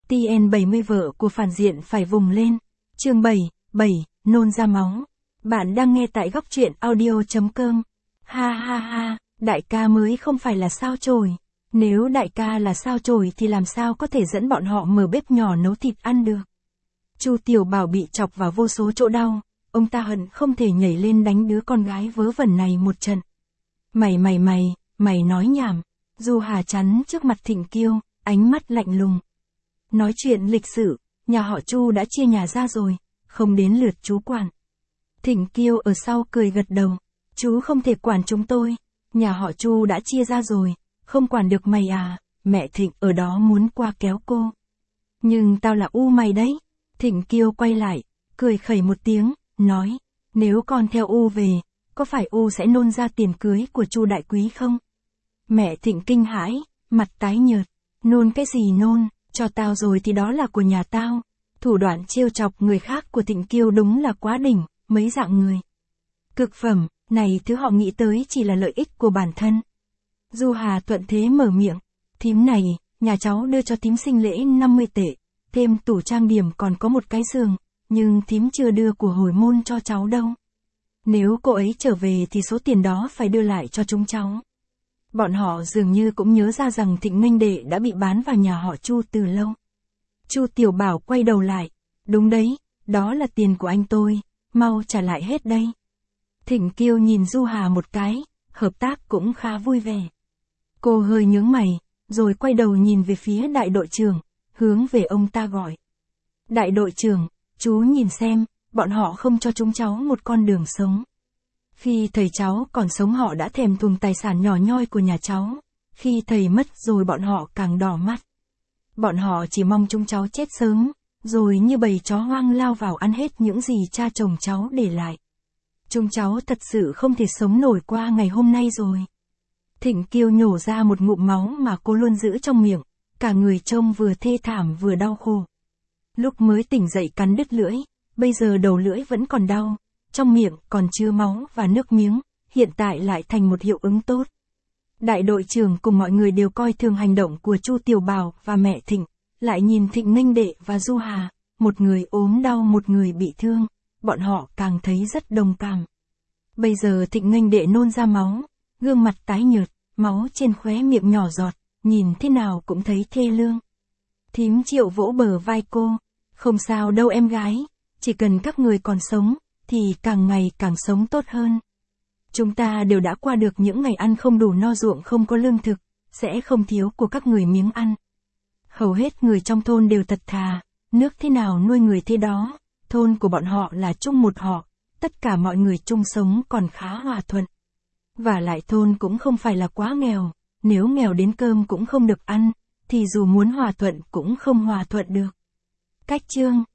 TN70 vợ của phản diện phải vùng lên. Chương 7, nôn ra máu. Bạn đang nghe tại góc truyện audio.com. Ha ha ha, đại ca mới không phải là sao chổi. Nếu đại ca là sao chổi thì làm sao có thể dẫn bọn họ mở bếp nhỏ nấu thịt ăn được. Chu Tiểu Bảo bị chọc vào vô số chỗ đau, ông ta hận không thể nhảy lên đánh đứa con gái vớ vẩn này một trận. Mày nói nhảm. Du Hà chắn trước mặt Thịnh Kiêu, ánh mắt lạnh lùng. Nói chuyện lịch sự, nhà họ Chu đã chia nhà ra rồi, không đến lượt chú quản. Thịnh Kiêu ở sau cười gật đầu, chú không thể quản chúng tôi, nhà họ Chu đã chia ra rồi, không quản được mày à, mẹ Thịnh ở đó muốn qua kéo cô. Nhưng tao là U mày đấy. Thịnh Kiêu quay lại, cười khẩy một tiếng, nói, nếu con theo U về, có phải U sẽ nôn ra tiền cưới của Chu đại quý không? Mẹ Thịnh kinh hãi, mặt tái nhợt, nôn cái gì nôn, cho tao rồi thì đó là của nhà tao. Thủ đoạn trêu chọc người khác của Thịnh Kiêu đúng là quá đỉnh, mấy dạng người. Cực phẩm, này thứ họ nghĩ tới chỉ là lợi ích của bản thân. Du Hà thuận thế mở miệng, thím này, nhà cháu đưa cho thím sinh lễ 50 tệ, thêm tủ trang điểm còn có một cái giường, nhưng thím chưa đưa của hồi môn cho cháu đâu. Nếu cô ấy trở về thì số tiền đó phải đưa lại cho chúng cháu. Bọn họ dường như cũng nhớ ra rằng Thịnh Nghênh Đệ đã bị bán vào nhà họ Chu từ lâu. Chu Tiểu Bảo quay đầu lại, đúng đấy, đó là tiền của anh tôi, mau trả lại hết đây. Thịnh Kiêu nhìn Du Hà một cái, hợp tác cũng khá vui vẻ. Cô hơi nhướng mày, rồi quay đầu nhìn về phía đại đội trưởng, hướng về ông ta gọi. Đại đội trưởng, chú nhìn xem, bọn họ không cho chúng cháu một con đường sống. Khi thầy cháu còn sống họ đã thèm thuồng tài sản nhỏ nhoi của nhà cháu, khi thầy mất rồi bọn họ càng đỏ mắt. Bọn họ chỉ mong chúng cháu chết sớm, rồi như bầy chó hoang lao vào ăn hết những gì cha chồng cháu để lại. Chúng cháu thật sự không thể sống nổi qua ngày hôm nay rồi. Thịnh Kiêu nhổ ra một ngụm máu mà cô luôn giữ trong miệng, cả người trông vừa thê thảm vừa đau khổ. Lúc mới tỉnh dậy cắn đứt lưỡi, bây giờ đầu lưỡi vẫn còn đau, trong miệng còn chứa máu và nước miếng, hiện tại lại thành một hiệu ứng tốt. Đại đội trưởng cùng mọi người đều coi thường hành động của Chu Tiểu Bảo và mẹ Thịnh, lại nhìn Thịnh Nghênh Đệ và Du Hà, một người ốm đau một người bị thương, bọn họ càng thấy rất đồng cảm. Bây giờ Thịnh Nghênh Đệ nôn ra máu, gương mặt tái nhợt, máu trên khóe miệng nhỏ giọt, nhìn thế nào cũng thấy thê lương. Thím Triệu vỗ bờ vai cô, không sao đâu em gái, chỉ cần các người còn sống, thì càng ngày càng sống tốt hơn. Chúng ta đều đã qua được những ngày ăn không đủ no ruộng không có lương thực, sẽ không thiếu của các người miếng ăn. Hầu hết người trong thôn đều thật thà, nước thế nào nuôi người thế đó, thôn của bọn họ là chung một họ, tất cả mọi người chung sống còn khá hòa thuận. Và lại thôn cũng không phải là quá nghèo, nếu nghèo đến cơm cũng không được ăn, thì dù muốn hòa thuận cũng không hòa thuận được. Cách chương